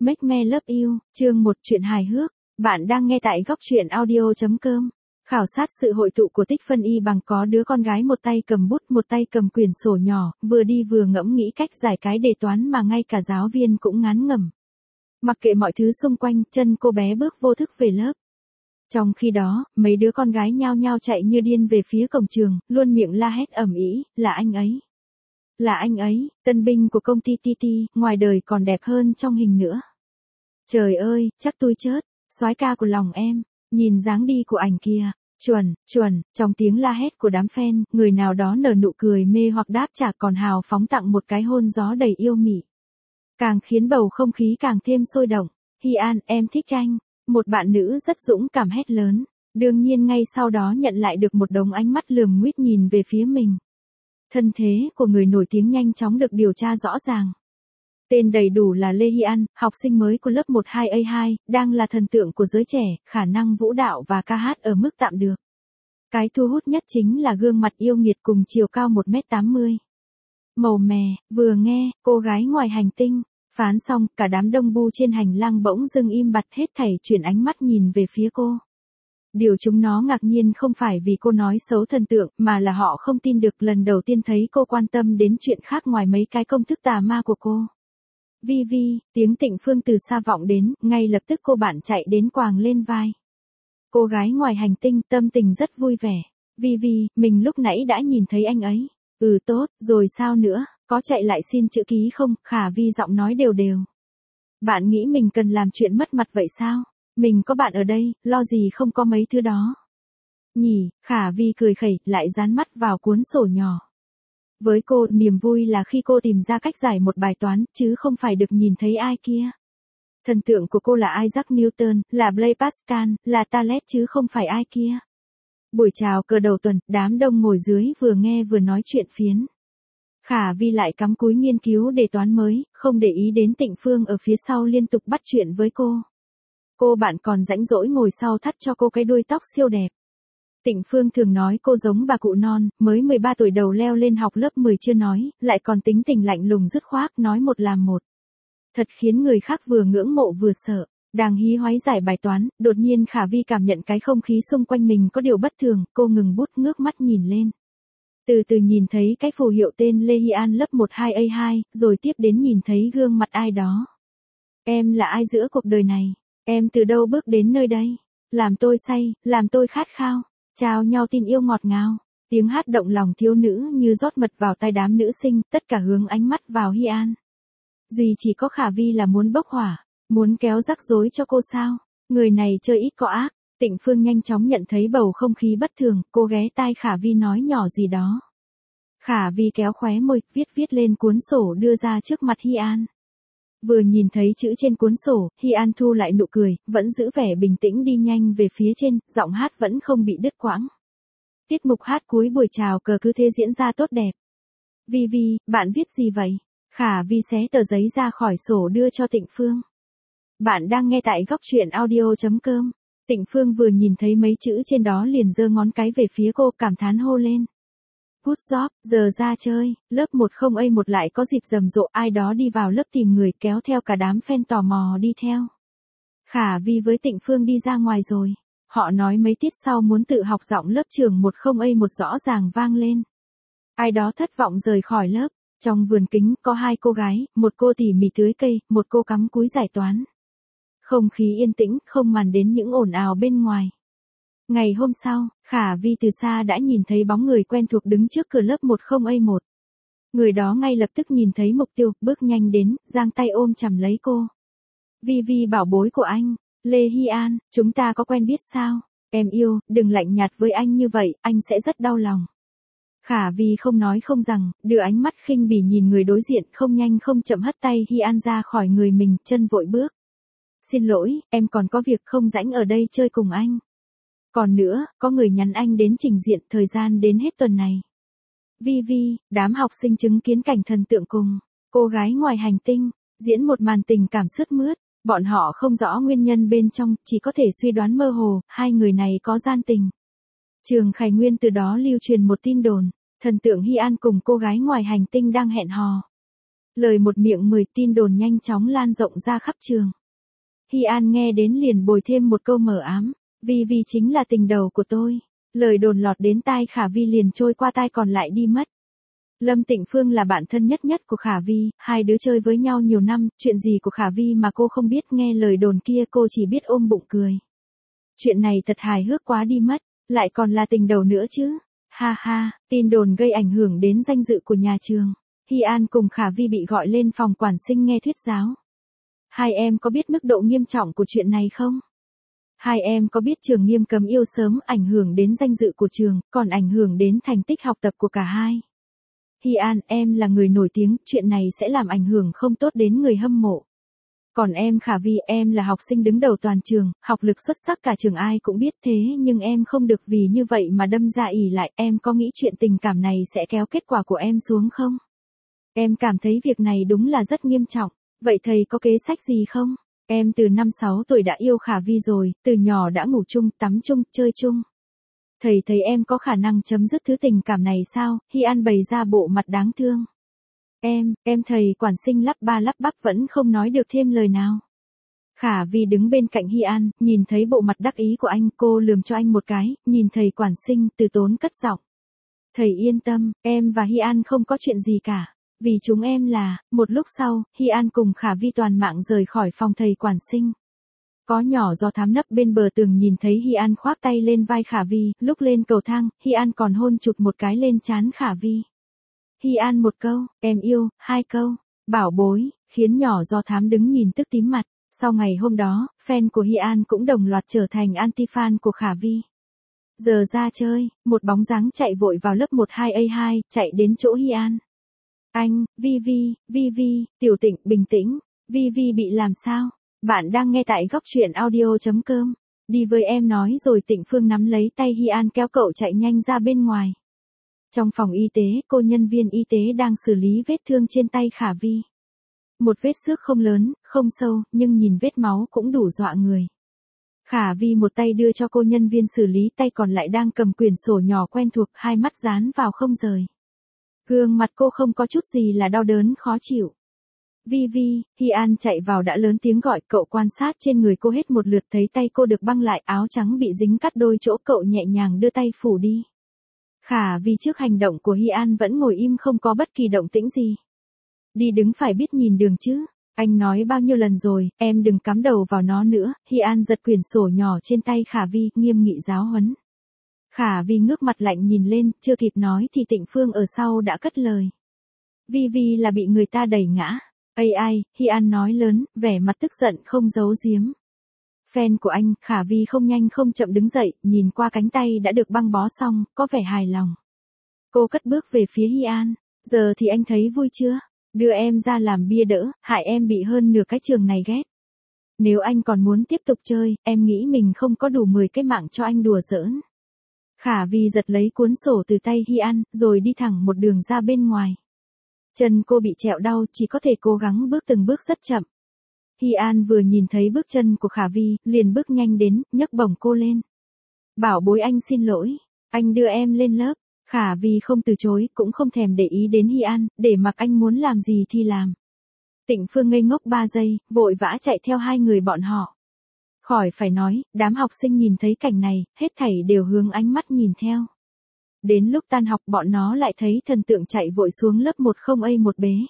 Make Me Love You, chương 1 truyện hài hước. Bạn đang nghe tại góc truyện audio.com. Khảo sát sự hội tụ của Tích Phân Y bằng có đứa con gái một tay cầm bút một tay cầm quyển sổ nhỏ, vừa đi vừa ngẫm nghĩ cách giải cái đề toán mà ngay cả giáo viên cũng ngán ngẩm. Mặc kệ mọi thứ xung quanh, chân cô bé bước vô thức về lớp. Trong khi đó, mấy đứa con gái nhao nhao chạy như điên về phía cổng trường, luôn miệng la hét ầm ĩ, là anh ấy. Là anh ấy, tân binh của công ty TT, ngoài đời còn đẹp hơn trong hình nữa. Trời ơi, chắc tôi chết, soái ca của lòng em, nhìn dáng đi của ảnh kìa, chuẩn, trong tiếng la hét của đám fan, người nào đó nở nụ cười mê hoặc đáp trả còn hào phóng tặng một cái hôn gió đầy yêu mị. Càng khiến bầu không khí càng thêm sôi động. Hi An, em thích anh, một bạn nữ rất dũng cảm hét lớn, đương nhiên ngay sau đó nhận lại được một đống ánh mắt lườm nguýt nhìn về phía mình. Thân thế của người nổi tiếng nhanh chóng được điều tra rõ ràng. Tên đầy đủ là Lê Hi An, học sinh mới của lớp 12A2, đang là thần tượng của giới trẻ, khả năng vũ đạo và ca hát ở mức tạm được. Cái thu hút nhất chính là gương mặt yêu nghiệt cùng chiều cao 1m80. Màu mè, vừa nghe, cô gái ngoài hành tinh, phán xong, cả đám đông bu trên hành lang bỗng dưng im bặt hết thảy chuyển ánh mắt nhìn về phía cô. Điều chúng nó ngạc nhiên không phải vì cô nói xấu thần tượng, mà là họ không tin được lần đầu tiên thấy cô quan tâm đến chuyện khác ngoài mấy cái công thức tà ma của cô. Vi Vi, tiếng Tịnh Phương từ xa vọng đến, ngay lập tức cô bạn chạy đến quàng lên vai. Cô gái ngoài hành tinh tâm tình rất vui vẻ. Vi Vi, mình lúc nãy đã nhìn thấy anh ấy. Ừ tốt, rồi sao nữa, có chạy lại xin chữ ký không? Khả Vi giọng nói đều đều. Bạn nghĩ mình cần làm chuyện mất mặt vậy sao? Mình có bạn ở đây, lo gì không có mấy thứ đó. Nhỉ, Khả Vi cười khẩy, lại dán mắt vào cuốn sổ nhỏ. Với cô, niềm vui là khi cô tìm ra cách giải một bài toán, chứ không phải được nhìn thấy ai kia. Thần tượng của cô là Isaac Newton, là Blaise Pascal, là Thales chứ không phải ai kia. Buổi chào cờ đầu tuần, đám đông ngồi dưới vừa nghe vừa nói chuyện phiến. Khả Vi lại cắm cúi nghiên cứu đề toán mới, không để ý đến Tịnh Phương ở phía sau liên tục bắt chuyện với cô. Cô bạn còn rãnh rỗi ngồi sau thắt cho cô cái đuôi tóc siêu đẹp. Tịnh Phương thường nói cô giống bà cụ non, mới 13 tuổi đầu leo lên học lớp 10 chưa nói, lại còn tính tình lạnh lùng dứt khoát, nói một làm một. Thật khiến người khác vừa ngưỡng mộ vừa sợ. Đang hí hoáy giải bài toán, đột nhiên Khả Vi cảm nhận cái không khí xung quanh mình có điều bất thường, cô ngừng bút ngước mắt nhìn lên. Từ từ nhìn thấy cái phù hiệu tên Lê Hi An lớp 12A2, rồi tiếp đến nhìn thấy gương mặt ai đó. Em là ai giữa cuộc đời này? Em từ đâu bước đến nơi đây? Làm tôi say, làm tôi khát khao. Trao nhau tin yêu ngọt ngào. Tiếng hát động lòng thiếu nữ như rót mật vào tai đám nữ sinh, tất cả hướng ánh mắt vào Hi An. Duy chỉ có Khả Vi là muốn bốc hỏa, muốn kéo rắc rối cho cô sao? Người này chơi ít có ác. Tịnh Phương nhanh chóng nhận thấy bầu không khí bất thường, cô ghé tai Khả Vi nói nhỏ gì đó. Khả Vi kéo khóe môi, viết lên cuốn sổ đưa ra trước mặt Hi An. Vừa nhìn thấy chữ trên cuốn sổ, Hi An thu lại nụ cười, vẫn giữ vẻ bình tĩnh đi nhanh về phía trên, giọng hát vẫn không bị đứt quãng. Tiết mục hát cuối buổi chào cờ cứ thế diễn ra tốt đẹp. Vi Vi, bạn viết gì vậy? Khả Vi xé tờ giấy ra khỏi sổ đưa cho Tịnh Phương. Bạn đang nghe tại góc truyện audio.com. Tịnh Phương vừa nhìn thấy mấy chữ trên đó liền giơ ngón cái về phía cô, cảm thán hô lên. Good job, giờ ra chơi, lớp 10A1 lại có dịp rầm rộ, ai đó đi vào lớp tìm người, kéo theo cả đám fan tò mò đi theo. Khả Vi với Tịnh Phương đi ra ngoài rồi. Họ nói mấy tiết sau muốn tự học giọng lớp trường 10A1 rõ ràng vang lên. Ai đó thất vọng rời khỏi lớp. Trong vườn kính có hai cô gái, một cô tỉ mỉ tưới cây, một cô cắm cúi giải toán. Không khí yên tĩnh, không màn đến những ồn ào bên ngoài. Ngày hôm sau, Khả Vi từ xa đã nhìn thấy bóng người quen thuộc đứng trước cửa lớp 10A1. Người đó ngay lập tức nhìn thấy mục tiêu, bước nhanh đến, giang tay ôm chầm lấy cô. Vi Vi bảo bối của anh, Lê Hi An, chúng ta có quen biết sao? Em yêu, đừng lạnh nhạt với anh như vậy, anh sẽ rất đau lòng. Khả Vi không nói không rằng, đưa ánh mắt khinh bỉ nhìn người đối diện, không nhanh không chậm hất tay Hi An ra khỏi người mình, chân vội bước. Xin lỗi, em còn có việc không rảnh ở đây chơi cùng anh. Còn nữa, có người nhắn anh đến trình diện, thời gian đến hết tuần này. Vi Vi, đám học sinh chứng kiến cảnh thần tượng cùng cô gái ngoài hành tinh diễn một màn tình cảm sướt mướt. Bọn họ không rõ nguyên nhân bên trong, chỉ có thể suy đoán mơ hồ, hai người này có gian tình. Trường Khải Nguyên từ đó lưu truyền một tin đồn, thần tượng Hi An cùng cô gái ngoài hành tinh đang hẹn hò. Lời một miệng 10 tin đồn nhanh chóng lan rộng ra khắp trường. Hy An nghe đến liền bồi thêm một câu mờ ám. Vi Vi chính là tình đầu của tôi. Lời đồn lọt đến tai Khả Vi liền trôi qua tai còn lại đi mất. Lâm Tịnh Phương là bạn thân nhất của Khả Vi, hai đứa chơi với nhau nhiều năm, chuyện gì của Khả Vi mà cô không biết, nghe lời đồn kia cô chỉ biết ôm bụng cười. Chuyện này thật hài hước quá đi mất, lại còn là tình đầu nữa chứ. Ha ha, tin đồn gây ảnh hưởng đến danh dự của nhà trường. Hy An cùng Khả Vi bị gọi lên phòng quản sinh nghe thuyết giáo. Hai em có biết mức độ nghiêm trọng của chuyện này không? Hai em có biết trường nghiêm cấm yêu sớm ảnh hưởng đến danh dự của trường, còn ảnh hưởng đến thành tích học tập của cả hai? Hy An, em là người nổi tiếng, chuyện này sẽ làm ảnh hưởng không tốt đến người hâm mộ. Còn em Khả Vi, em là học sinh đứng đầu toàn trường, học lực xuất sắc cả trường ai cũng biết, thế nhưng em không được vì như vậy mà đâm ra ỷ lại. Em có nghĩ chuyện tình cảm này sẽ kéo kết quả của em xuống không? Em cảm thấy việc này đúng là rất nghiêm trọng. Vậy thầy có kế sách gì không? Em từ năm 6 tuổi đã yêu Khả Vi rồi, từ nhỏ đã ngủ chung, tắm chung, chơi chung. Thầy thấy em có khả năng chấm dứt thứ tình cảm này sao? Hy An bày ra bộ mặt đáng thương. Em thầy quản sinh lắp ba lắp bắp vẫn không nói được thêm lời nào. Khả Vi đứng bên cạnh Hy An, nhìn thấy bộ mặt đắc ý của anh, cô lườm cho anh một cái, nhìn thầy quản sinh từ tốn cất giọng. Thầy yên tâm, em và Hy An không có chuyện gì cả. Vì chúng em là, một lúc sau, Hy An cùng Khả Vi toàn mạng rời khỏi phòng thầy quản sinh. Có nhỏ do thám nấp bên bờ tường nhìn thấy Hy An khoác tay lên vai Khả Vi, lúc lên cầu thang, Hy An còn hôn chụt một cái lên trán Khả Vi. Hy An một câu, em yêu, hai câu, bảo bối, khiến nhỏ do thám đứng nhìn tức tím mặt. Sau ngày hôm đó, fan của Hy An cũng đồng loạt trở thành anti-fan của Khả Vi. Giờ ra chơi, một bóng dáng chạy vội vào lớp 12A2, chạy đến chỗ Hy An. Anh, Vi Vi, Tiểu Tịnh, bình tĩnh, Vi Vi bị làm sao? Bạn đang nghe tại góc truyện audio.com. Đi với em nói rồi Tịnh Phương nắm lấy tay Hy An kéo cậu chạy nhanh ra bên ngoài. Trong phòng y tế, cô nhân viên y tế đang xử lý vết thương trên tay Khả Vi. Một vết xước không lớn, không sâu, nhưng nhìn vết máu cũng đủ dọa người. Khả Vi một tay đưa cho cô nhân viên xử lý, tay còn lại đang cầm quyển sổ nhỏ quen thuộc, hai mắt dán vào không rời. Gương mặt cô không có chút gì là đau đớn khó chịu. Vi Vi, Hy An chạy vào đã lớn tiếng gọi, cậu quan sát trên người cô hết một lượt, thấy tay cô được băng lại, áo trắng bị dính cắt đôi chỗ, cậu nhẹ nhàng đưa tay phủ đi. Khả Vi trước hành động của Hy An vẫn ngồi im không có bất kỳ động tĩnh gì. Đi đứng phải biết nhìn đường chứ. Anh nói bao nhiêu lần rồi, em đừng cắm đầu vào nó nữa. Hy An giật quyển sổ nhỏ trên tay Khả Vi, nghiêm nghị giáo huấn. Khả Vi ngước mặt lạnh nhìn lên, chưa kịp nói thì Tịnh Phương ở sau đã cất lời. Vi Vi là bị người ta đẩy ngã. Ai, Hy An nói lớn, vẻ mặt tức giận không giấu giếm. Fan của anh, Khả Vi không nhanh không chậm đứng dậy, nhìn qua cánh tay đã được băng bó xong, có vẻ hài lòng. Cô cất bước về phía Hy An. Giờ thì anh thấy vui chưa? Đưa em ra làm bia đỡ, hại em bị hơn nửa cái trường này ghét. Nếu anh còn muốn tiếp tục chơi, em nghĩ mình không có đủ 10 cái mạng cho anh đùa giỡn. Khả Vi giật lấy cuốn sổ từ tay Hy An, rồi đi thẳng một đường ra bên ngoài. Chân cô bị trẹo đau, chỉ có thể cố gắng bước từng bước rất chậm. Hy An vừa nhìn thấy bước chân của Khả Vi, liền bước nhanh đến, nhấc bổng cô lên. Bảo bối anh xin lỗi, anh đưa em lên lớp. Khả Vi không từ chối, cũng không thèm để ý đến Hy An, để mặc anh muốn làm gì thì làm. Tịnh Phương ngây ngốc 3 giây, vội vã chạy theo hai người bọn họ. Khỏi phải nói, đám học sinh nhìn thấy cảnh này, hết thảy đều hướng ánh mắt nhìn theo. Đến lúc tan học bọn nó lại thấy thần tượng chạy vội xuống lớp 10A1B.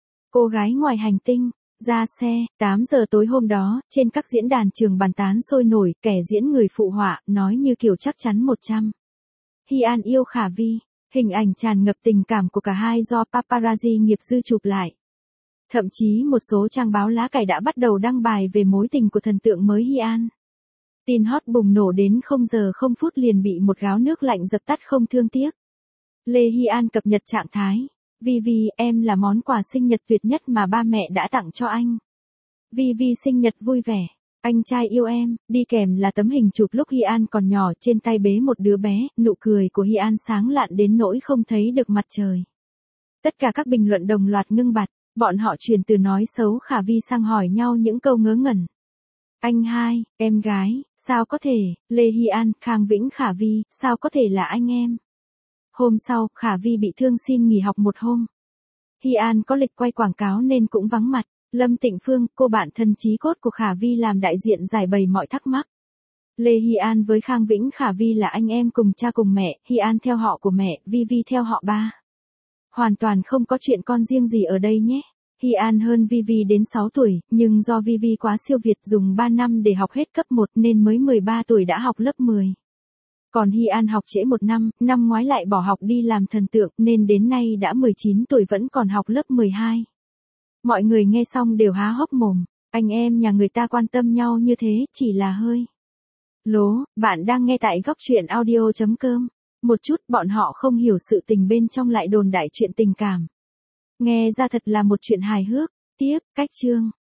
Cô gái ngoài hành tinh, ra xe, 8 giờ tối hôm đó, trên các diễn đàn trường bàn tán sôi nổi, kẻ diễn người phụ họa, nói như kiểu chắc chắn 100. Hy An yêu Khả Vi, hình ảnh tràn ngập tình cảm của cả hai do paparazzi nghiệp dư chụp lại. Thậm chí một số trang báo lá cải đã bắt đầu đăng bài về mối tình của thần tượng mới Hy An. Tin hot bùng nổ đến 0 giờ 0 phút liền bị một gáo nước lạnh dập tắt không thương tiếc. Lê Hy An cập nhật trạng thái. Vi Vi, em là món quà sinh nhật tuyệt nhất mà ba mẹ đã tặng cho anh. Vi Vi sinh nhật vui vẻ. Anh trai yêu em, đi kèm là tấm hình chụp lúc Hy An còn nhỏ trên tay bế một đứa bé, nụ cười của Hy An sáng lạn đến nỗi không thấy được mặt trời. Tất cả các bình luận đồng loạt ngưng bặt, bọn họ chuyển từ nói xấu Khả Vi sang hỏi nhau những câu ngớ ngẩn. Anh hai, em gái, sao có thể, Lê Hy An, Khang Vĩnh Khả Vi, sao có thể là anh em? Hôm sau, Khả Vi bị thương xin nghỉ học một hôm. Hy An có lịch quay quảng cáo nên cũng vắng mặt. Lâm Tịnh Phương, cô bạn thân chí cốt của Khả Vi làm đại diện giải bày mọi thắc mắc. Lê Hy An với Khang Vĩnh Khả Vi là anh em cùng cha cùng mẹ, Hy An theo họ của mẹ, Vi theo họ ba. Hoàn toàn không có chuyện con riêng gì ở đây nhé. Hy An hơn Vi đến 6 tuổi, nhưng do Vi quá siêu việt dùng 3 năm để học hết cấp 1 nên mới 13 tuổi đã học lớp 10. Còn Hy An học trễ 1 năm, năm ngoái lại bỏ học đi làm thần tượng nên đến nay đã 19 tuổi vẫn còn học lớp 12. Mọi người nghe xong đều há hốc mồm, anh em nhà người ta quan tâm nhau như thế chỉ là hơi lố. Bạn đang nghe tại góc truyện audio.com. Một chút bọn họ không hiểu sự tình bên trong lại đồn đại chuyện tình cảm. Nghe ra thật là một chuyện hài hước. Tiếp, cách chương.